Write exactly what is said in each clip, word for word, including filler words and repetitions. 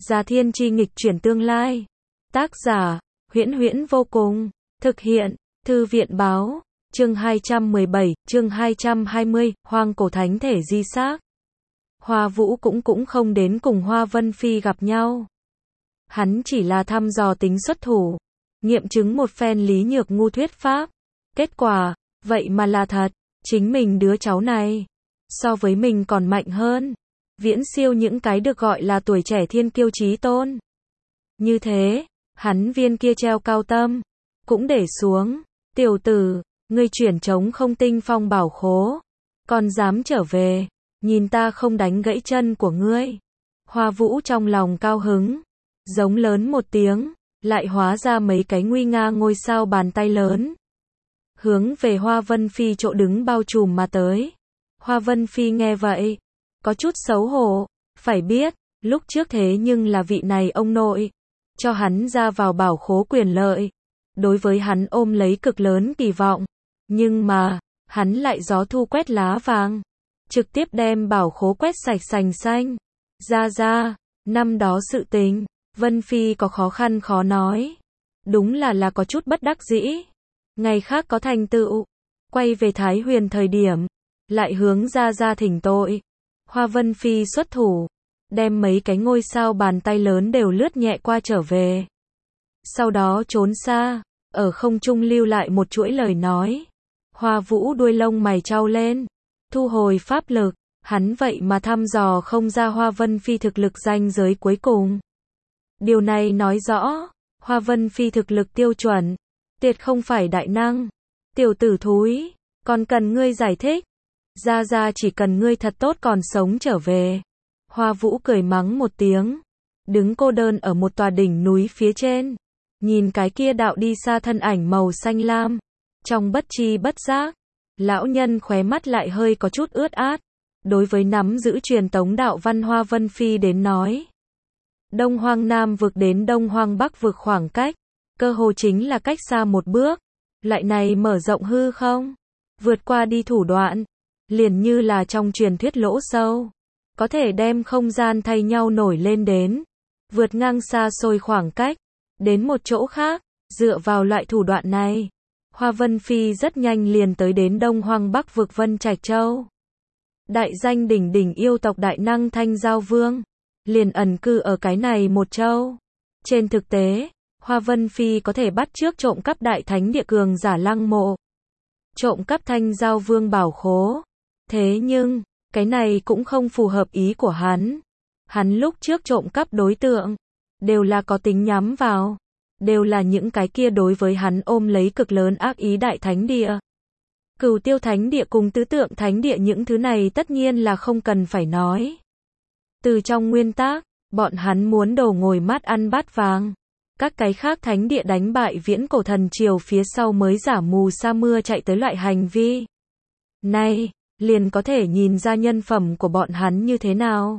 Già Thiên Chi nghịch chuyển tương lai. Tác giả, Huyễn Huyễn vô cùng. Thực hiện, Thư viện báo. Chương hai trăm mười bảy, chương hai trăm hai mươi, Hoang cổ thánh thể di xác. Hoa Vũ cũng cũng không đến cùng Hoa Vân Phi gặp nhau. Hắn chỉ là thăm dò tính xuất thủ, nghiệm chứng một phen Lý Nhược Ngu thuyết pháp. Kết quả, vậy mà là thật, chính mình đứa cháu này, so với mình còn mạnh hơn, viễn siêu những cái được gọi là tuổi trẻ thiên kiêu chí tôn. Như thế, hắn viên kia treo cao tâm, cũng để xuống. Tiểu tử, ngươi chuyển trống không tinh phong bảo khố, còn dám trở về, nhìn ta không đánh gãy chân của ngươi. Hoa Vũ trong lòng cao hứng, giống lớn một tiếng, lại hóa ra mấy cái nguy nga ngôi sao bàn tay lớn, hướng về Hoa Vân Phi chỗ đứng bao trùm mà tới. Hoa Vân Phi nghe vậy, có chút xấu hổ, phải biết, lúc trước thế nhưng là vị này ông nội, cho hắn ra vào bảo khố quyền lợi, đối với hắn ôm lấy cực lớn kỳ vọng, nhưng mà, hắn lại gió thu quét lá vàng, trực tiếp đem bảo khố quét sạch sành xanh. Ra ra, năm đó sự tình, Vân Phi có khó khăn khó nói, đúng là là có chút bất đắc dĩ. Ngày khác có thành tựu, quay về Thái Huyền thời điểm, lại hướng ra ra thỉnh tội. Hoa Vân Phi xuất thủ, đem mấy cái ngôi sao bàn tay lớn đều lướt nhẹ qua trở về. Sau đó trốn xa, ở không trung lưu lại một chuỗi lời nói. Hoa Vũ đuôi lông mày chau lên, thu hồi pháp lực, hắn vậy mà thăm dò không ra Hoa Vân Phi thực lực ranh giới cuối cùng. Điều này nói rõ, Hoa Vân Phi thực lực tiêu chuẩn, tuyệt không phải đại năng. Tiểu tử thúi, còn cần ngươi giải thích. Ra ra chỉ cần ngươi thật tốt còn sống trở về. Hoa Vũ cười mắng một tiếng, đứng cô đơn ở một tòa đỉnh núi phía trên, nhìn cái kia đạo đi xa thân ảnh màu xanh lam. Trong bất tri bất giác, lão nhân khóe mắt lại hơi có chút ướt át. Đối với nắm giữ truyền tống đạo văn Hoa Vân Phi đến nói, Đông Hoang Nam vực đến Đông Hoang Bắc vực khoảng cách, cơ hồ chính là cách xa một bước. Loại này mở rộng hư không, vượt qua đi thủ đoạn, liền như là trong truyền thuyết lỗ sâu, có thể đem không gian thay nhau nổi lên đến, vượt ngang xa xôi khoảng cách, đến một chỗ khác. Dựa vào loại thủ đoạn này, Hoa Vân Phi rất nhanh liền tới đến Đông Hoang Bắc vực Vân Trạch Châu. Đại danh đỉnh đỉnh yêu tộc đại năng Thanh Giao Vương, liền ẩn cư ở cái này một châu. Trên thực tế, Hoa Vân Phi có thể bắt chước trộm cắp đại thánh địa cường giả lăng mộ, trộm cắp Thanh Giao Vương bảo khố. Thế nhưng, cái này cũng không phù hợp ý của hắn. Hắn lúc trước trộm cắp đối tượng, đều là có tính nhắm vào, đều là những cái kia đối với hắn ôm lấy cực lớn ác ý đại thánh địa. Cửu Tiêu Thánh Địa cùng Tứ Tượng Thánh Địa, những thứ này tất nhiên là không cần phải nói. Từ trong nguyên tắc, bọn hắn muốn đầu ngồi mát ăn bát vàng. Các cái khác thánh địa đánh bại viễn cổ thần triều phía sau mới giả mù sa mưa chạy tới loại hành vi này, liền có thể nhìn ra nhân phẩm của bọn hắn như thế nào.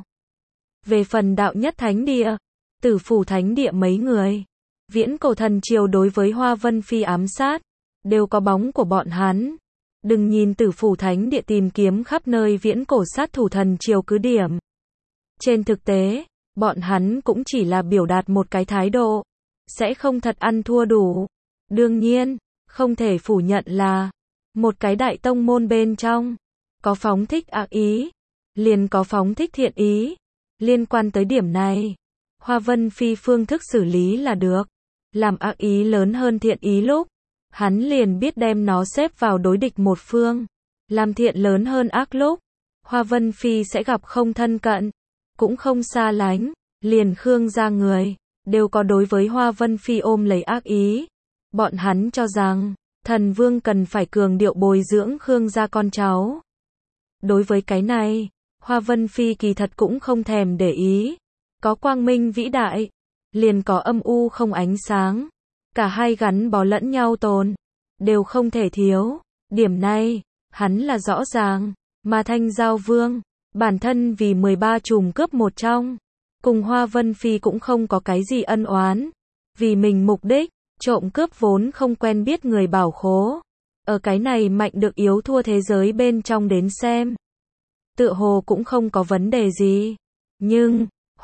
Về phần đạo nhất thánh địa, Tử Phủ Thánh Địa mấy người, viễn cổ thần triều đối với Hoa Vân Phi ám sát, đều có bóng của bọn hắn. Đừng nhìn Tử Phủ Thánh Địa tìm kiếm khắp nơi viễn cổ sát thủ thần triều cứ điểm. Trên thực tế, bọn hắn cũng chỉ là biểu đạt một cái thái độ, sẽ không thật ăn thua đủ. Đương nhiên, không thể phủ nhận là, một cái đại tông môn bên trong, có phóng thích ác ý, liền có phóng thích thiện ý. Liên quan tới điểm này, Hoa Vân Phi phương thức xử lý là được. Làm ác ý lớn hơn thiện ý lúc, hắn liền biết đem nó xếp vào đối địch một phương. Làm thiện lớn hơn ác lúc, Hoa Vân Phi sẽ gặp không thân cận, cũng không xa lánh. Liền Khương gia người, đều có đối với Hoa Vân Phi ôm lấy ác ý. Bọn hắn cho rằng, thần vương cần phải cường điệu bồi dưỡng Khương gia con cháu. Đối với cái này, Hoa Vân Phi kỳ thật cũng không thèm để ý. Có quang minh vĩ đại, liền có âm u không ánh sáng. Cả hai gắn bó lẫn nhau tồn, đều không thể thiếu. Điểm này, hắn là rõ ràng. Mà Thanh Giao Vương, bản thân vì mười ba trùm cướp một trong, cùng Hoa Vân Phi cũng không có cái gì ân oán. Vì mình mục đích, trộm cướp vốn không quen biết người bảo khố. Ở cái này mạnh được yếu thua thế giới bên trong đến xem, tựa hồ cũng không có vấn đề gì. Nhưng,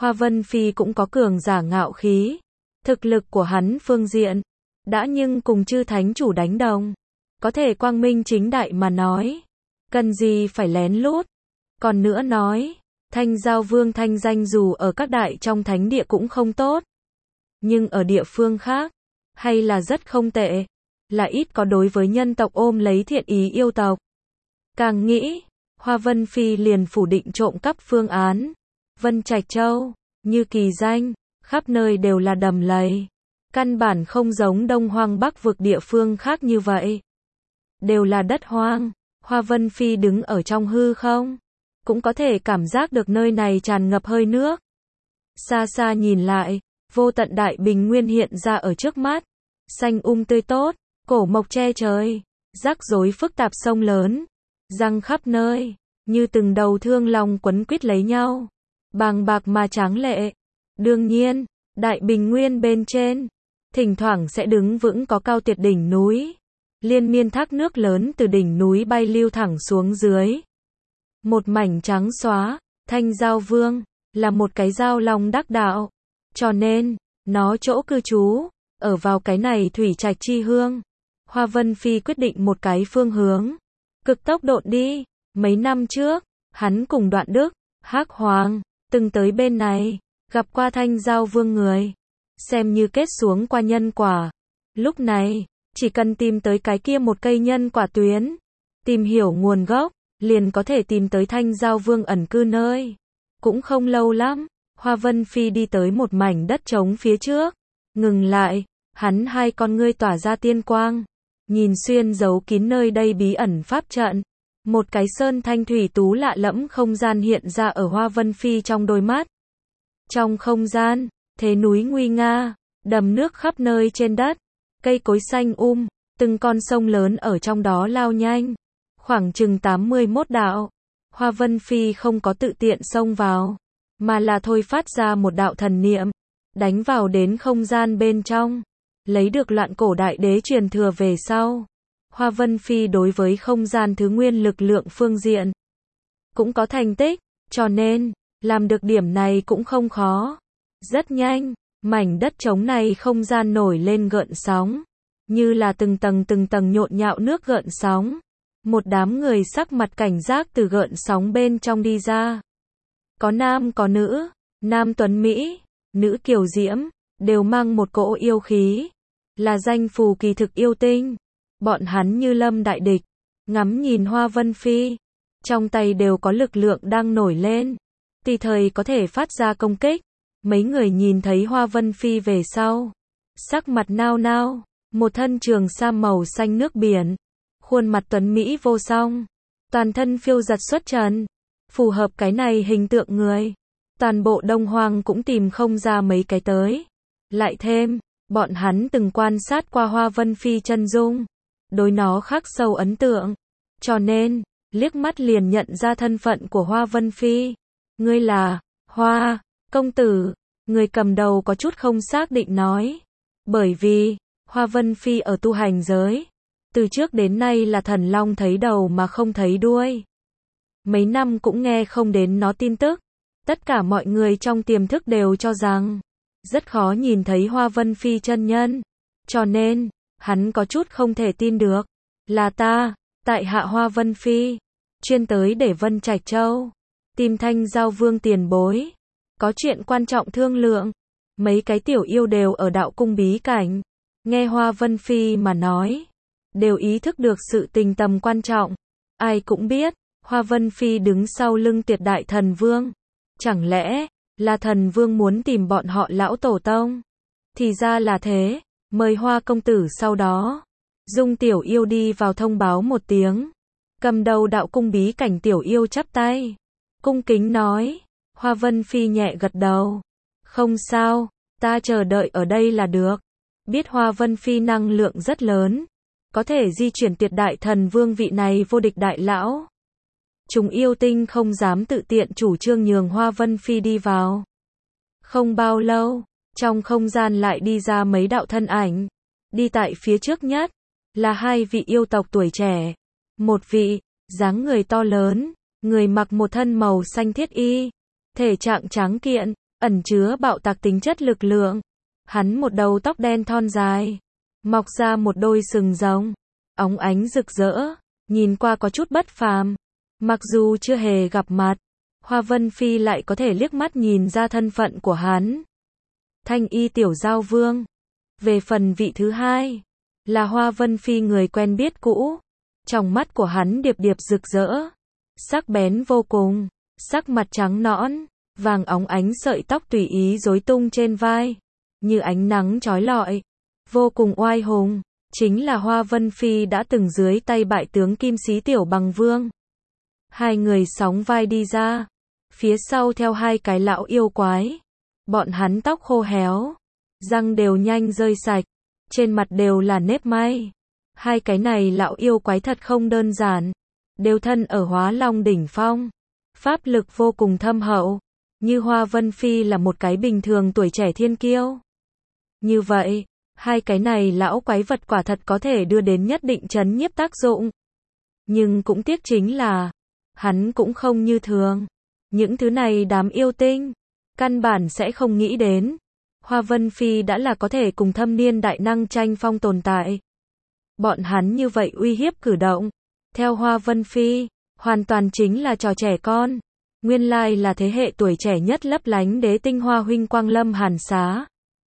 Hoa Vân Phi cũng có cường giả ngạo khí. Thực lực của hắn phương diện, đã nhưng cùng chư thánh chủ đánh đồng. Có thể quang minh chính đại mà nói. Cần gì phải lén lút. Còn nữa nói, Thanh Giao Vương thanh danh dù ở các đại trong thánh địa cũng không tốt. Nhưng ở địa phương khác, hay là rất không tệ. Là ít có đối với nhân tộc ôm lấy thiện ý yêu tộc. Càng nghĩ, Hoa Vân Phi liền phủ định trộm cắp phương án. Vân Trạch Châu, như kỳ danh, khắp nơi đều là đầm lầy. Căn bản không giống Đông Hoang Bắc vực địa phương khác như vậy. Đều là đất hoang. Hoa Vân Phi đứng ở trong hư không, cũng có thể cảm giác được nơi này tràn ngập hơi nước. Xa xa nhìn lại, vô tận đại bình nguyên hiện ra ở trước mắt. Xanh um tươi tốt, cổ mộc che trời, rắc rối phức tạp sông lớn, răng khắp nơi, như từng đầu thương long quấn quýt lấy nhau. Bàng bạc mà tráng lệ. Đương nhiên, đại bình nguyên bên trên, thỉnh thoảng sẽ đứng vững có cao tuyệt đỉnh núi. Liên miên thác nước lớn từ đỉnh núi bay lưu thẳng xuống dưới. Một mảnh trắng xóa, Thanh Giao Vương, là một cái giao long đắc đạo. Cho nên, nó chỗ cư trú, ở vào cái này thủy trạch chi hương. Hoa Vân Phi quyết định một cái phương hướng. Cực tốc độn đi. Mấy năm trước, hắn cùng Đoạn Đức, Hắc Hoàng, từng tới bên này, gặp qua Thanh Giao Vương người. Xem như kết xuống qua nhân quả. Lúc này, chỉ cần tìm tới cái kia một cây nhân quả tuyến, tìm hiểu nguồn gốc, liền có thể tìm tới Thanh Giao Vương ẩn cư nơi. Cũng không lâu lắm, Hoa Vân Phi đi tới một mảnh đất trống phía trước, ngừng lại, hắn hai con ngươi tỏa ra tiên quang, nhìn xuyên giấu kín nơi đây bí ẩn pháp trận. Một cái sơn thanh thủy tú lạ lẫm không gian hiện ra ở Hoa Vân Phi trong đôi mắt. Trong không gian, thế núi nguy nga, đầm nước khắp nơi trên đất. Cây cối xanh um, từng con sông lớn ở trong đó lao nhanh. Khoảng chừng tám mươi mốt đạo. Hoa Vân Phi không có tự tiện xông vào, mà là thôi phát ra một đạo thần niệm, đánh vào đến không gian bên trong. Lấy được loạn cổ đại đế truyền thừa về sau. Hoa Vân Phi đối với không gian thứ nguyên lực lượng phương diện cũng có thành tích, cho nên, làm được điểm này cũng không khó. Rất nhanh. Mảnh đất trống này không gian nổi lên gợn sóng, như là từng tầng từng tầng nhộn nhạo nước gợn sóng. Một đám người sắc mặt cảnh giác từ gợn sóng bên trong đi ra. Có nam có nữ, nam tuấn Mỹ, nữ kiều diễm, đều mang một cỗ yêu khí. Là danh phù kỳ thực yêu tinh. Bọn hắn như lâm đại địch, ngắm nhìn Hoa Vân Phi. Trong tay đều có lực lượng đang nổi lên. Tùy thời có thể phát ra công kích. Mấy người nhìn thấy Hoa Vân Phi về sau, sắc mặt nao nao, một thân trường sam màu xanh nước biển, khuôn mặt tuấn Mỹ vô song, toàn thân phiêu giật xuất trần, phù hợp cái này hình tượng người. Toàn bộ Đông Hoang cũng tìm không ra mấy cái tới. Lại thêm, bọn hắn từng quan sát qua Hoa Vân Phi chân dung, đối nó khắc sâu ấn tượng, cho nên, liếc mắt liền nhận ra thân phận của Hoa Vân Phi. Ngươi là, Hoa công tử, người cầm đầu có chút không xác định nói. Bởi vì, Hoa Vân Phi ở tu hành giới, từ trước đến nay là thần long thấy đầu mà không thấy đuôi. Mấy năm cũng nghe không đến nó tin tức. Tất cả mọi người trong tiềm thức đều cho rằng, rất khó nhìn thấy Hoa Vân Phi chân nhân. Cho nên, hắn có chút không thể tin được. Là ta, tại hạ Hoa Vân Phi, chuyên tới để Vân Trạch Châu, tìm Thanh Giao Vương tiền bối. Có chuyện quan trọng thương lượng. Mấy cái tiểu yêu đều ở đạo cung bí cảnh. Nghe Hoa Vân Phi mà nói, đều ý thức được sự tình tầm quan trọng. Ai cũng biết, Hoa Vân Phi đứng sau lưng tuyệt đại thần vương. Chẳng lẽ, là thần vương muốn tìm bọn họ lão tổ tông? Thì ra là thế, mời Hoa công tử sau đó. Dung tiểu yêu đi vào thông báo một tiếng. Cầm đầu đạo cung bí cảnh tiểu yêu chắp tay. Cung kính nói. Hoa Vân Phi nhẹ gật đầu. Không sao, ta chờ đợi ở đây là được. Biết Hoa Vân Phi năng lượng rất lớn. Có thể di chuyển tuyệt đại thần vương vị này vô địch đại lão. Chúng yêu tinh không dám tự tiện chủ trương nhường Hoa Vân Phi đi vào. Không bao lâu, trong không gian lại đi ra mấy đạo thân ảnh. Đi tại phía trước nhất, là hai vị yêu tộc tuổi trẻ. Một vị, dáng người to lớn, người mặc một thân màu xanh thiết y. Thể trạng tráng kiện, ẩn chứa bạo tạc tính chất lực lượng. Hắn một đầu tóc đen thon dài, mọc ra một đôi sừng rồng, óng ánh rực rỡ, nhìn qua có chút bất phàm. Mặc dù chưa hề gặp mặt, Hoa Vân Phi lại có thể liếc mắt nhìn ra thân phận của hắn. Thanh Y Tiểu Giao Vương. Về phần vị thứ hai, là Hoa Vân Phi người quen biết cũ. Trong mắt của hắn điệp điệp rực rỡ, sắc bén vô cùng, sắc mặt trắng nõn, vàng óng ánh sợi tóc tùy ý rối tung trên vai, như ánh nắng chói lọi, vô cùng oai hùng, chính là Hoa Vân Phi đã từng dưới tay bại tướng Kim Xí Tiểu Bằng Vương. Hai người sóng vai đi ra, phía sau theo hai cái lão yêu quái. Bọn hắn tóc khô héo, răng đều nhanh rơi sạch, trên mặt đều là nếp may. Hai cái này lão yêu quái thật không đơn giản, đều thân ở Hóa Long đỉnh phong, pháp lực vô cùng thâm hậu, như Hoa Vân Phi là một cái bình thường tuổi trẻ thiên kiêu. Như vậy, hai cái này lão quái vật quả thật có thể đưa đến nhất định trấn nhiếp tác dụng. Nhưng cũng tiếc chính là, hắn cũng không như thường. Những thứ này đám yêu tinh, căn bản sẽ không nghĩ đến. Hoa Vân Phi đã là có thể cùng thâm niên đại năng tranh phong tồn tại. Bọn hắn như vậy uy hiếp cử động, theo Hoa Vân Phi, hoàn toàn chính là trò trẻ con. Nguyên lai là thế hệ tuổi trẻ nhất lấp lánh đế tinh Hoa huynh Quang Lâm Hàn Xá.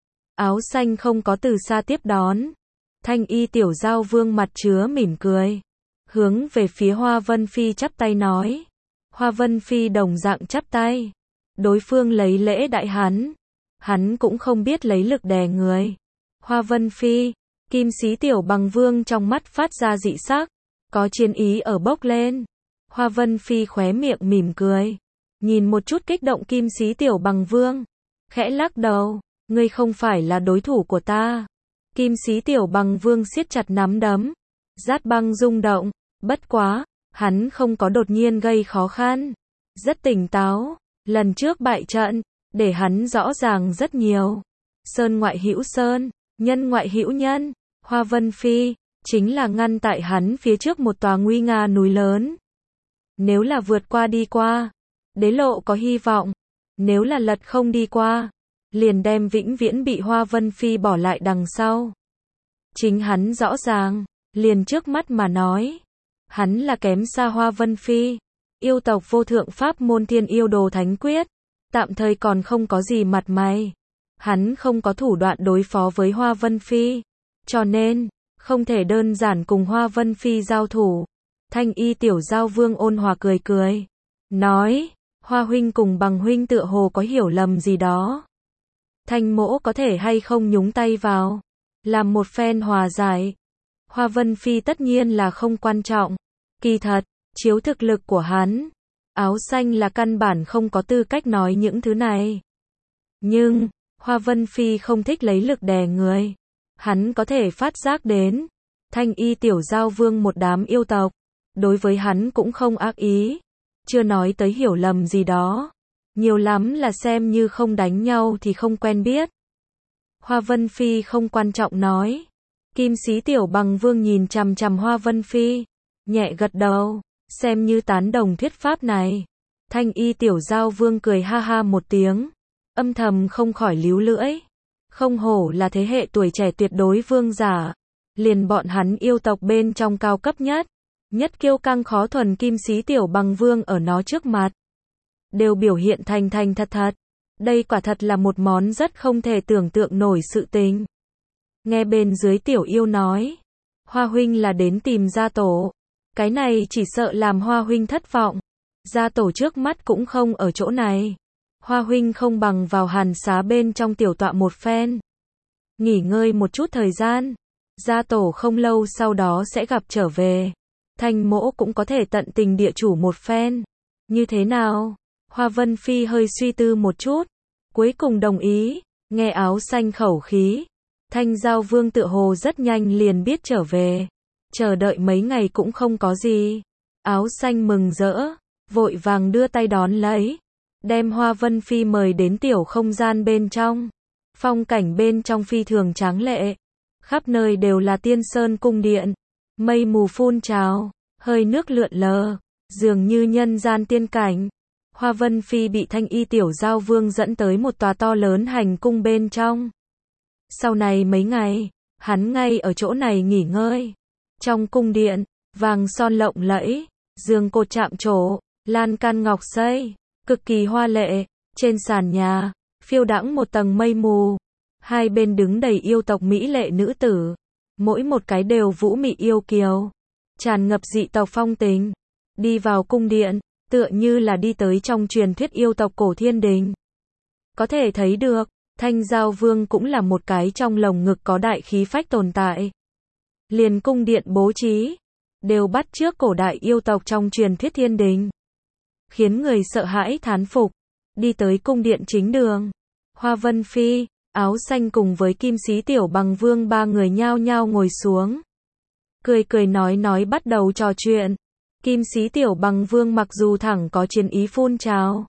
Áo xanh không có từ xa tiếp đón. Thanh Y Tiểu Giao Vương mặt chứa mỉm cười, hướng về phía Hoa Vân Phi chắp tay nói. Hoa Vân Phi đồng dạng chắp tay. Đối phương lấy lễ đại hắn. Hắn cũng không biết lấy lực đè người. Hoa Vân Phi, Kim Xí Tiểu Bằng Vương trong mắt phát ra dị sắc, có chiến ý ở bốc lên. Hoa Vân Phi khóe miệng mỉm cười, nhìn một chút kích động Kim Xí Tiểu Bằng Vương, khẽ lắc đầu, ngươi không phải là đối thủ của ta. Kim Xí Tiểu Bằng Vương siết chặt nắm đấm, rát băng rung động, bất quá, hắn không có đột nhiên gây khó khăn, rất tỉnh táo. Lần trước bại trận, để hắn rõ ràng rất nhiều. Sơn ngoại hữu sơn, nhân ngoại hữu nhân. Hoa Vân Phi chính là ngăn tại hắn phía trước một tòa nguy nga núi lớn. Nếu là vượt qua đi qua, đế lộ có hy vọng. Nếu là lật không đi qua, liền đem vĩnh viễn bị Hoa Vân Phi bỏ lại đằng sau. Chính hắn rõ ràng, liền trước mắt mà nói, hắn là kém xa Hoa Vân Phi. Yêu tộc vô thượng pháp môn Thiên Yêu Đồ Thánh Quyết, tạm thời còn không có gì mặt mày. Hắn không có thủ đoạn đối phó với Hoa Vân Phi, cho nên, không thể đơn giản cùng Hoa Vân Phi giao thủ. Thanh Y Tiểu Giao Vương ôn hòa cười cười, nói, Hoa huynh cùng Bằng huynh tựa hồ có hiểu lầm gì đó. Thanh mỗ có thể hay không nhúng tay vào, làm một phen hòa giải. Hoa Vân Phi tất nhiên là không quan trọng. Kỳ thật, chiếu thực lực của hắn, áo xanh là căn bản không có tư cách nói những thứ này. Nhưng, Hoa Vân Phi không thích lấy lực đè người. Hắn có thể phát giác đến, Thanh Y Tiểu Giao Vương một đám yêu tộc, đối với hắn cũng không ác ý. Chưa nói tới hiểu lầm gì đó. Nhiều lắm là xem như không đánh nhau thì không quen biết. Hoa Vân Phi không quan trọng nói. Kim Xí Tiểu Bằng Vương nhìn chằm chằm Hoa Vân Phi, nhẹ gật đầu, xem như tán đồng thuyết pháp này. Thanh Y Tiểu Giao Vương cười ha ha một tiếng, âm thầm không khỏi líu lưỡi. Không hổ là thế hệ tuổi trẻ tuyệt đối vương giả, liền bọn hắn yêu tộc bên trong cao cấp nhất, nhất kiêu căng khó thuần Kim Xí Tiểu Bằng Vương ở nó trước mặt, đều biểu hiện thành thành thật thật. Đây quả thật là một món rất không thể tưởng tượng nổi sự tình. Nghe bên dưới tiểu yêu nói, Hoa huynh là đến tìm gia tổ. Cái này chỉ sợ làm Hoa huynh thất vọng. Gia tổ trước mắt cũng không ở chỗ này. Hoa huynh không bằng vào Hàn Xá bên trong tiểu tọa một phen, nghỉ ngơi một chút thời gian. Gia tổ không lâu sau đó sẽ gặp trở về. Thanh mỗ cũng có thể tận tình địa chủ một phen. Như thế nào? Hoa Vân Phi hơi suy tư một chút, cuối cùng đồng ý. Nghe áo xanh khẩu khí, Thanh Giao Vương tựa hồ rất nhanh liền biết trở về. Chờ đợi mấy ngày cũng không có gì. Áo xanh mừng rỡ, vội vàng đưa tay đón lấy, đem Hoa Vân Phi mời đến tiểu không gian bên trong. Phong cảnh bên trong phi thường tráng lệ, khắp nơi đều là tiên sơn cung điện, mây mù phun trào, hơi nước lượn lờ, dường như nhân gian tiên cảnh. Hoa Vân Phi bị Thanh Y tiểu giao vương dẫn tới một tòa to lớn hành cung bên trong. Sau này mấy ngày, hắn ngay ở chỗ này nghỉ ngơi. Trong cung điện, vàng son lộng lẫy, giường cột chạm trổ, lan can ngọc xây, cực kỳ hoa lệ. Trên sàn nhà, phiêu đãng một tầng mây mù. Hai bên đứng đầy yêu tộc mỹ lệ nữ tử. Mỗi một cái đều vũ mị yêu kiều, tràn ngập dị tộc phong tình. Đi vào cung điện, tựa như là đi tới trong truyền thuyết yêu tộc cổ thiên đình. Có thể thấy được, Thanh Giao Vương cũng là một cái trong lồng ngực có đại khí phách tồn tại. Liền cung điện bố trí, đều bắt chước cổ đại yêu tộc trong truyền thuyết thiên đình. Khiến người sợ hãi thán phục. Đi tới cung điện chính đường. Hoa Vân Phi, áo xanh cùng với Kim Sĩ Tiểu Bằng Vương ba người nhao nhao ngồi xuống. Cười cười nói nói bắt đầu trò chuyện. Kim Sĩ Tiểu Bằng Vương mặc dù thẳng có chiến ý phun trào.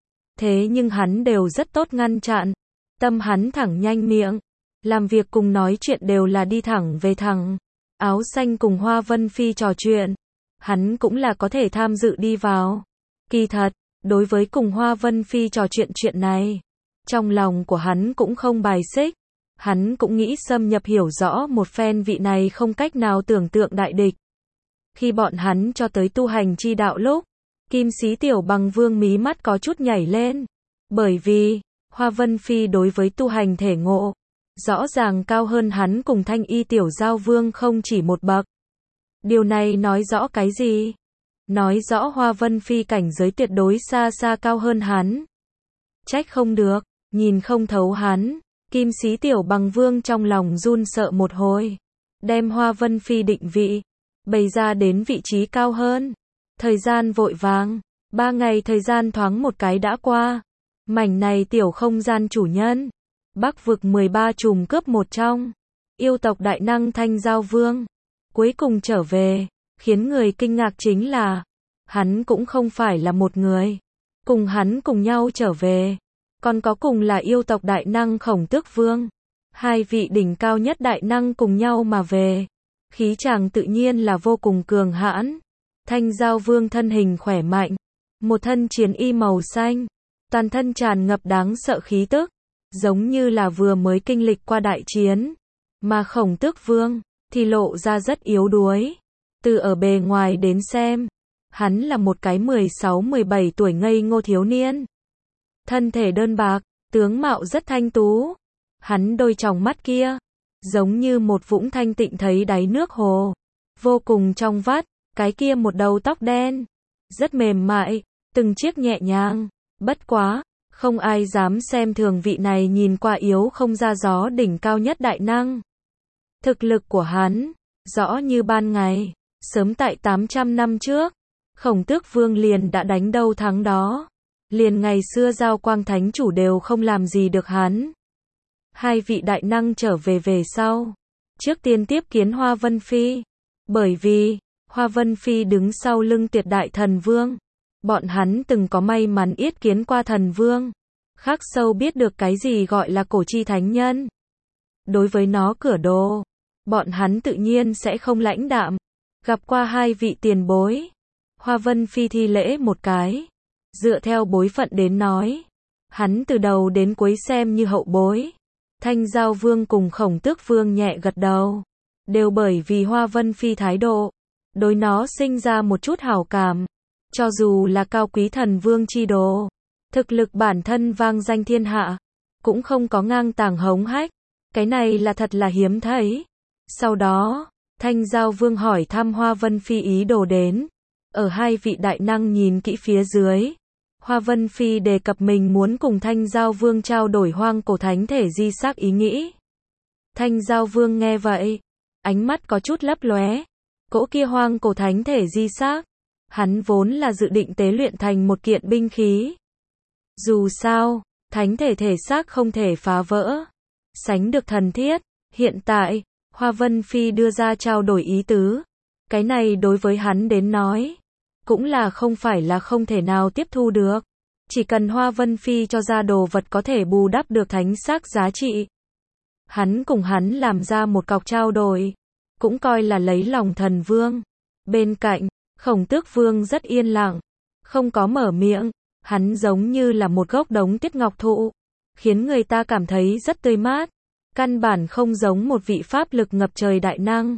Thế nhưng hắn đều rất tốt ngăn chặn. Tâm hắn thẳng nhanh miệng. Làm việc cùng nói chuyện đều là đi thẳng về thẳng. Áo xanh cùng Hoa Vân Phi trò chuyện. Hắn cũng là có thể tham dự đi vào. Kỳ thật, đối với cùng Hoa Vân Phi trò chuyện chuyện này, trong lòng của hắn cũng không bài xích. Hắn cũng nghĩ xâm nhập hiểu rõ một phen vị này không cách nào tưởng tượng đại địch. Khi bọn hắn cho tới tu hành chi đạo lúc, Kim Sĩ Tiểu Bằng Vương mí mắt có chút nhảy lên. Bởi vì, Hoa Vân Phi đối với tu hành thể ngộ, rõ ràng cao hơn hắn cùng Thanh Y Tiểu Giao Vương không chỉ một bậc. Điều này nói rõ cái gì? Nói rõ Hoa Vân Phi cảnh giới tuyệt đối xa xa cao hơn hắn. Trách không được, nhìn không thấu hắn. Kim Sĩ Tiểu Bằng Vương trong lòng run sợ một hồi. Đem Hoa Vân Phi định vị, bày ra đến vị trí cao hơn. Thời gian vội vàng, ba ngày thời gian thoáng một cái đã qua. Mảnh này tiểu không gian chủ nhân, Bắc vực mười ba trùm cướp một trong, yêu tộc đại năng Thanh Giao Vương, cuối cùng trở về. Khiến người kinh ngạc chính là, hắn cũng không phải là một người. Cùng hắn cùng nhau trở về, còn có cùng là yêu tộc đại năng Khổng Tước Vương. Hai vị đỉnh cao nhất đại năng cùng nhau mà về. Khí chàng tự nhiên là vô cùng cường hãn. Thanh Giao Vương thân hình khỏe mạnh, một thân chiến y màu xanh, toàn thân tràn ngập đáng sợ khí tức, giống như là vừa mới kinh lịch qua đại chiến. Mà Khổng Tước Vương thì lộ ra rất yếu đuối. Từ ở bề ngoài đến xem, hắn là một cái mười sáu mười bảy tuổi ngây ngô thiếu niên. Thân thể đơn bạc, tướng mạo rất thanh tú. Hắn đôi tròng mắt kia, giống như một vũng thanh tịnh thấy đáy nước hồ. Vô cùng trong vắt, cái kia một đầu tóc đen. Rất mềm mại, từng chiếc nhẹ nhàng. Bất quá, không ai dám xem thường vị này nhìn qua yếu không ra gió đỉnh cao nhất đại năng. Thực lực của hắn, rõ như ban ngày. Sớm tại tám trăm năm trước, Khổng Tước Vương liền đã đánh đâu thắng đó. Liền ngày xưa Giao Quang Thánh Chủ đều không làm gì được hắn. Hai vị đại năng trở về về sau. Trước tiên tiếp kiến Hoa Vân Phi. Bởi vì, Hoa Vân Phi đứng sau lưng tuyệt đại thần vương. Bọn hắn từng có may mắn yết kiến qua thần vương. Khắc sâu biết được cái gì gọi là cổ chi thánh nhân. Đối với nó cửa đồ, bọn hắn tự nhiên sẽ không lãnh đạm. Gặp qua hai vị tiền bối. Hoa Vân Phi thi lễ một cái. Dựa theo bối phận đến nói. Hắn từ đầu đến cuối xem như hậu bối. Thanh Giao Vương cùng Khổng Tước Vương nhẹ gật đầu. Đều bởi vì Hoa Vân Phi thái độ. Đối nó sinh ra một chút hảo cảm. Cho dù là cao quý thần vương chi đồ. Thực lực bản thân vang danh thiên hạ. Cũng không có ngang tàng hống hách. Cái này là thật là hiếm thấy. Sau đó, Thanh Giao Vương hỏi thăm Hoa Vân Phi ý đồ đến. Ở hai vị đại năng nhìn kỹ phía dưới. Hoa Vân Phi đề cập mình muốn cùng Thanh Giao Vương trao đổi hoang cổ thánh thể di xác ý nghĩ. Thanh Giao Vương nghe vậy. Ánh mắt có chút lấp lóe. Cỗ kia hoang cổ thánh thể di xác. Hắn vốn là dự định tế luyện thành một kiện binh khí. Dù sao, thánh thể thể xác không thể phá vỡ. Sánh được thần thiết. Hiện tại, Hoa Vân Phi đưa ra trao đổi ý tứ. Cái này đối với hắn đến nói, cũng là không phải là không thể nào tiếp thu được. Chỉ cần Hoa Vân Phi cho ra đồ vật có thể bù đắp được thánh xác giá trị. Hắn cùng hắn làm ra một cọc trao đổi, cũng coi là lấy lòng thần vương. Bên cạnh, Khổng Tước Vương rất yên lặng, không có mở miệng. Hắn giống như là một gốc đống tiết ngọc thụ, khiến người ta cảm thấy rất tươi mát, căn bản không giống một vị pháp lực ngập trời đại năng.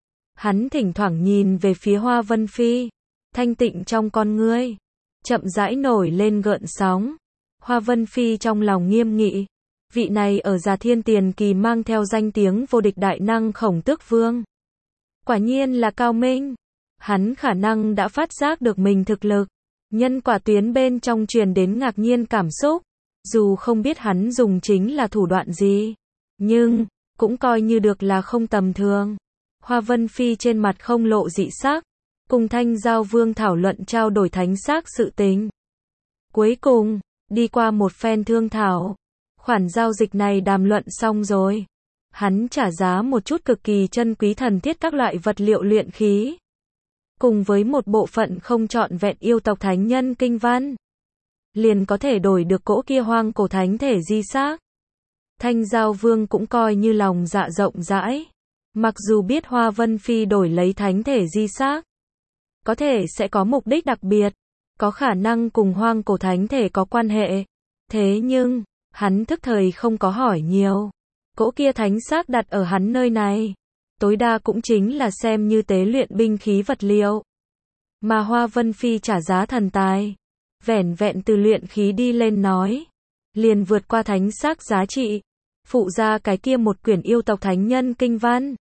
Hắn thỉnh thoảng nhìn về phía Hoa Vân Phi, thanh tịnh trong con ngươi, chậm rãi nổi lên gợn sóng. Hoa Vân Phi trong lòng nghiêm nghị, vị này ở Già Thiên Tiền Kỳ mang theo danh tiếng vô địch đại năng Khổng Tước Vương. Quả nhiên là cao minh, hắn khả năng đã phát giác được mình thực lực, nhân quả tuyến bên trong truyền đến ngạc nhiên cảm xúc, dù không biết hắn dùng chính là thủ đoạn gì, nhưng cũng coi như được là không tầm thường. Hoa Vân Phi trên mặt không lộ dị sắc, cùng Thanh Giao Vương thảo luận trao đổi thánh xác sự tình. Cuối cùng, đi qua một phen thương thảo, khoản giao dịch này đàm luận xong rồi. Hắn trả giá một chút cực kỳ chân quý thần thiết các loại vật liệu luyện khí, cùng với một bộ phận không trọn vẹn yêu tộc thánh nhân kinh văn, liền có thể đổi được cỗ kia hoang cổ thánh thể di xác. Thanh Giao Vương cũng coi như lòng dạ rộng rãi, mặc dù biết Hoa Vân Phi đổi lấy thánh thể di xác, có thể sẽ có mục đích đặc biệt, có khả năng cùng hoang cổ thánh thể có quan hệ. Thế nhưng, hắn thức thời không có hỏi nhiều. Cỗ kia thánh xác đặt ở hắn nơi này, tối đa cũng chính là xem như tế luyện binh khí vật liệu. Mà Hoa Vân Phi trả giá thần tài, vẻn vẹn từ luyện khí đi lên nói, liền vượt qua thánh xác giá trị. Phụ ra cái kia một quyển yêu tộc thánh nhân kinh văn,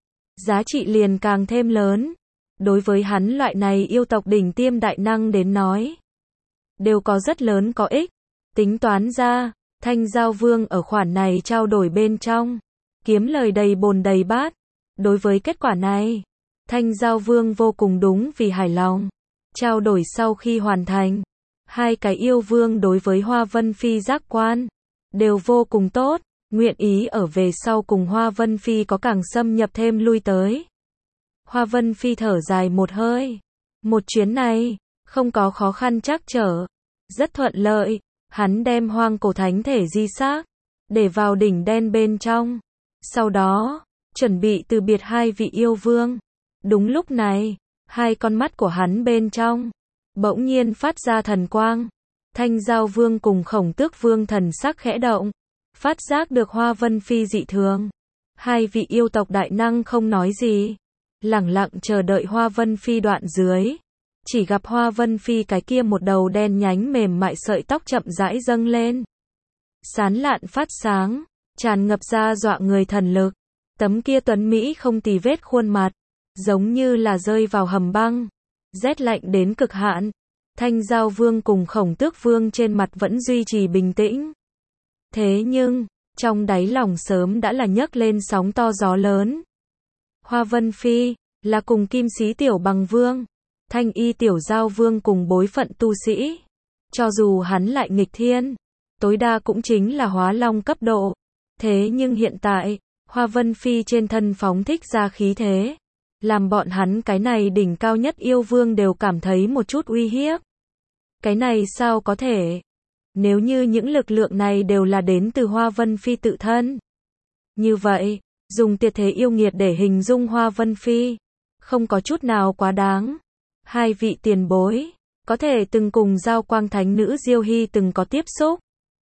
giá trị liền càng thêm lớn. Đối với hắn loại này yêu tộc đỉnh tiêm đại năng đến nói, đều có rất lớn có ích. Tính toán ra, Thanh Giao Vương ở khoản này trao đổi bên trong, kiếm lời đầy bồn đầy bát. Đối với kết quả này, Thanh Giao Vương vô cùng đúng vì hài lòng. Trao đổi sau khi hoàn thành, hai cái yêu vương đối với Hoa Vân Phi giác quan đều vô cùng tốt, nguyện ý ở về sau cùng Hoa Vân Phi có càng xâm nhập thêm lui tới. Hoa Vân Phi thở dài một hơi, một chuyến này không có khó khăn trắc trở, rất thuận lợi. Hắn đem hoang cổ thánh thể di xác để vào đỉnh đen bên trong, sau đó chuẩn bị từ biệt hai vị yêu vương. Đúng lúc này, hai con mắt của hắn bên trong bỗng nhiên phát ra thần quang. Thanh Giao Vương cùng Khổng Tước Vương thần sắc khẽ động, phát giác được Hoa Vân Phi dị thường. Hai vị yêu tộc đại năng không nói gì, lẳng lặng chờ đợi Hoa Vân Phi đoạn dưới. Chỉ gặp Hoa Vân Phi cái kia một đầu đen nhánh mềm mại sợi tóc chậm rãi dâng lên, sán lạn phát sáng, tràn ngập ra dọa người thần lực. Tấm kia tuấn mỹ không tì vết khuôn mặt, giống như là rơi vào hầm băng, rét lạnh đến cực hạn. Thanh Giao Vương cùng Khổng Tước Vương trên mặt vẫn duy trì bình tĩnh. Thế nhưng, trong đáy lòng sớm đã là nhấc lên sóng to gió lớn. Hoa Vân Phi là cùng Kim Sĩ Tiểu Bằng Vương, Thanh Y Tiểu Giao Vương cùng bối phận tu sĩ. Cho dù hắn lại nghịch thiên, tối đa cũng chính là hóa long cấp độ. Thế nhưng hiện tại, Hoa Vân Phi trên thân phóng thích ra khí thế, làm bọn hắn cái này đỉnh cao nhất yêu vương đều cảm thấy một chút uy hiếp. Cái này sao có thể? Nếu như những lực lượng này đều là đến từ Hoa Vân Phi tự thân, như vậy, dùng tuyệt thế yêu nghiệt để hình dung Hoa Vân Phi, không có chút nào quá đáng. Hai vị tiền bối, có thể từng cùng Giao Quang Thánh Nữ Diêu Hy từng có tiếp xúc.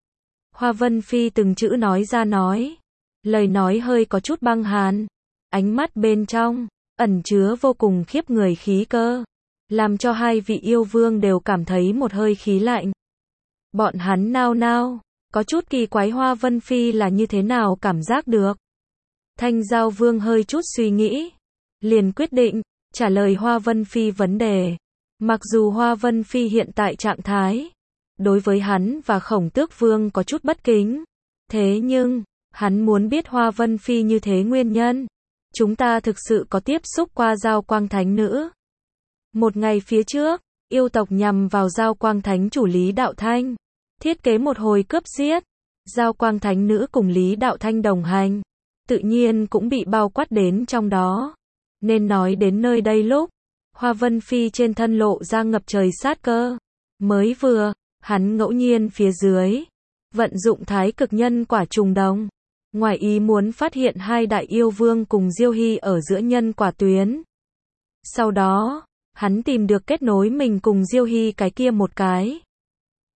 Hoa Vân Phi từng chữ nói ra nói, lời nói hơi có chút băng hàn, ánh mắt bên trong ẩn chứa vô cùng khiếp người khí cơ, làm cho hai vị yêu vương đều cảm thấy một hơi khí lạnh. Bọn hắn nao nao, có chút kỳ quái Hoa Vân Phi là như thế nào cảm giác được. Thanh Giao Vương hơi chút suy nghĩ, liền quyết định trả lời Hoa Vân Phi vấn đề. Mặc dù Hoa Vân Phi hiện tại trạng thái đối với hắn và Khổng Tước Vương có chút bất kính, thế nhưng hắn muốn biết Hoa Vân Phi như thế nguyên nhân. Chúng ta thực sự có tiếp xúc qua Giao Quang Thánh Nữ. Một ngày phía trước, yêu tộc nhằm vào Giao Quang Thánh chủ Lý Đạo Thanh, thiết kế một hồi cướp giết. Giao Quang Thánh Nữ cùng Lý Đạo Thanh đồng hành, tự nhiên cũng bị bao quát đến trong đó. Nên nói đến nơi đây lúc, Hoa Vân Phi trên thân lộ ra ngập trời sát cơ. Mới vừa, hắn ngẫu nhiên phía dưới, vận dụng thái cực nhân quả trùng đồng, ngoài ý muốn phát hiện hai đại yêu vương cùng Diêu Hy ở giữa nhân quả tuyến. Sau đó, hắn tìm được kết nối mình cùng Diêu Hy cái kia một cái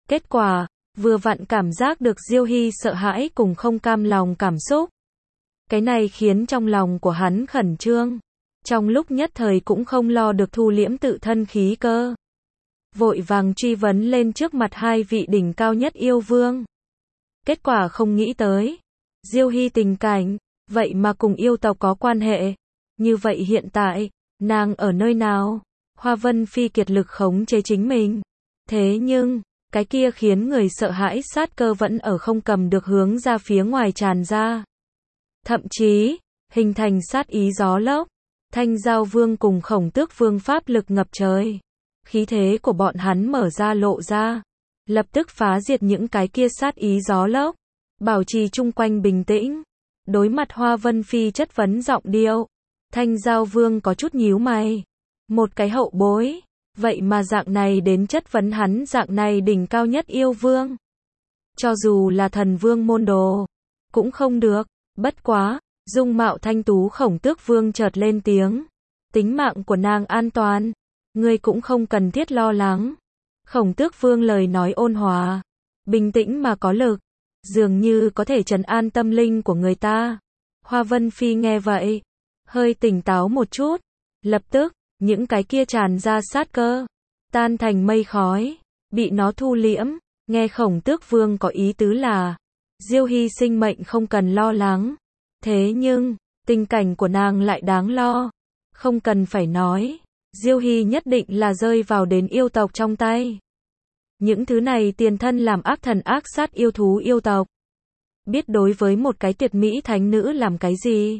Kết quả, vừa vặn cảm giác được Diêu Hy sợ hãi cùng không cam lòng cảm xúc. Cái này khiến trong lòng của hắn khẩn trương. Trong lúc nhất thời cũng không lo được thu liễm tự thân khí cơ. Vội vàng truy vấn lên trước mặt hai vị đỉnh cao nhất yêu vương. Kết quả không nghĩ tới. Diêu Hy tình cảnh, vậy mà cùng yêu tộc có quan hệ. Như vậy hiện tại, nàng ở nơi nào? Hoa Vân Phi kiệt lực khống chế chính mình. Thế nhưng, cái kia khiến người sợ hãi sát cơ vẫn ở không cầm được hướng ra phía ngoài tràn ra. Thậm chí, hình thành sát ý gió lốc. Thanh Giao Vương cùng Khổng Tước Vương pháp lực ngập trời. Khí thế của bọn hắn mở ra lộ ra. Lập tức phá diệt những cái kia sát ý gió lốc. Bảo trì chung quanh bình tĩnh. Đối mặt Hoa Vân Phi chất vấn giọng điệu. Thanh Giao Vương có chút nhíu mày. Một cái hậu bối. Vậy mà dạng này đến chất vấn hắn dạng này đỉnh cao nhất yêu vương. Cho dù là thần vương môn đồ. Cũng không được. Bất quá. Dung mạo thanh tú Khổng Tước Vương chợt lên tiếng. Tính mạng của nàng an toàn. Ngươi cũng không cần thiết lo lắng. Khổng Tước Vương lời nói ôn hòa. Bình tĩnh mà có lực. Dường như có thể trấn an tâm linh của người ta. Hoa Vân Phi nghe vậy. Hơi tỉnh táo một chút. Lập tức, những cái kia tràn ra sát cơ. Tan thành mây khói. Bị nó thu liễm. Nghe Khổng Tước Vương có ý tứ là. Diêu Hy sinh mệnh không cần lo lắng. Thế nhưng, tình cảnh của nàng lại đáng lo. Không cần phải nói. Diêu Hy nhất định là rơi vào đến yêu tộc trong tay. Những thứ này tiền thân làm ác thần ác sát yêu thú yêu tộc. Biết đối với một cái tuyệt mỹ thánh nữ làm cái gì?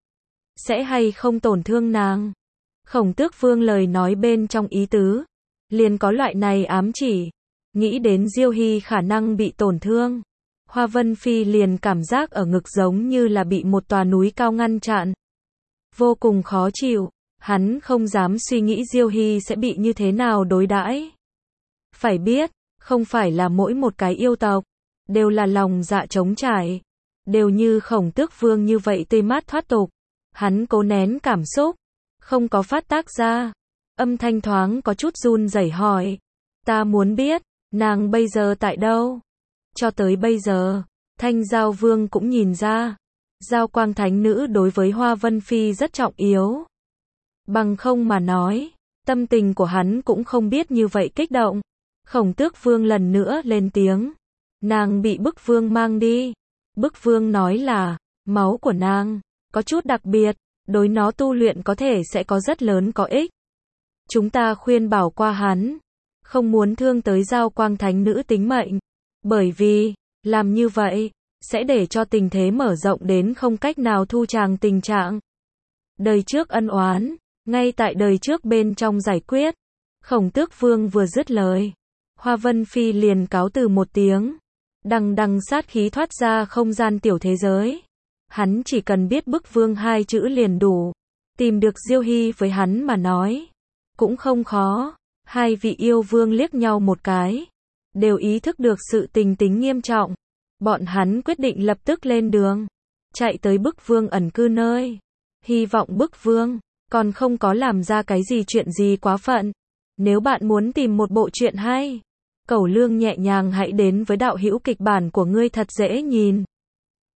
Sẽ hay không tổn thương nàng? Khổng Tước Vương lời nói bên trong ý tứ. Liền có loại này ám chỉ. Nghĩ đến Diêu Hy khả năng bị tổn thương. Hoa Vân Phi liền cảm giác ở ngực giống như là bị một tòa núi cao ngăn chặn. Vô cùng khó chịu. Hắn không dám suy nghĩ Diêu Hy sẽ bị như thế nào đối đãi. Phải biết, không phải là mỗi một cái yêu tộc, đều là lòng dạ trống trải, đều như Khổng Tước Vương như vậy tươi mát thoát tục. Hắn cố nén cảm xúc, không có phát tác ra. Âm thanh thoáng có chút run rẩy hỏi. Ta muốn biết, nàng bây giờ tại đâu? Cho tới bây giờ, Thanh Giao Vương cũng nhìn ra. Giao Quang Thánh Nữ đối với Hoa Vân Phi rất trọng yếu. Bằng không mà nói, tâm tình của hắn cũng không biết như vậy kích động. Khổng Tước Vương lần nữa lên tiếng. Nàng bị Bức Vương mang đi. Bức Vương nói là, máu của nàng, có chút đặc biệt, đối nó tu luyện có thể sẽ có rất lớn có ích. Chúng ta khuyên bảo qua hắn, không muốn thương tới Giao Quang Thánh Nữ tính mệnh. Bởi vì, làm như vậy, sẽ để cho tình thế mở rộng đến không cách nào thu tràng tình trạng. Đời trước ân oán, ngay tại đời trước bên trong giải quyết. Khổng Tước Vương vừa dứt lời. Hoa Vân Phi liền cáo từ một tiếng. Đằng đằng sát khí thoát ra không gian tiểu thế giới. Hắn chỉ cần biết Bức Vương hai chữ liền đủ. Tìm được Diêu Hy với hắn mà nói. Cũng không khó. Hai vị yêu vương liếc nhau một cái. Đều ý thức được sự tình tính nghiêm trọng. Bọn hắn quyết định lập tức lên đường. Chạy tới Bức Vương ẩn cư nơi. Hy vọng Bức Vương còn không có làm ra cái gì chuyện gì quá phận. Nếu bạn muốn tìm một bộ truyện hay, Cẩu Lương nhẹ nhàng hãy đến với đạo hữu kịch bản của ngươi thật dễ nhìn.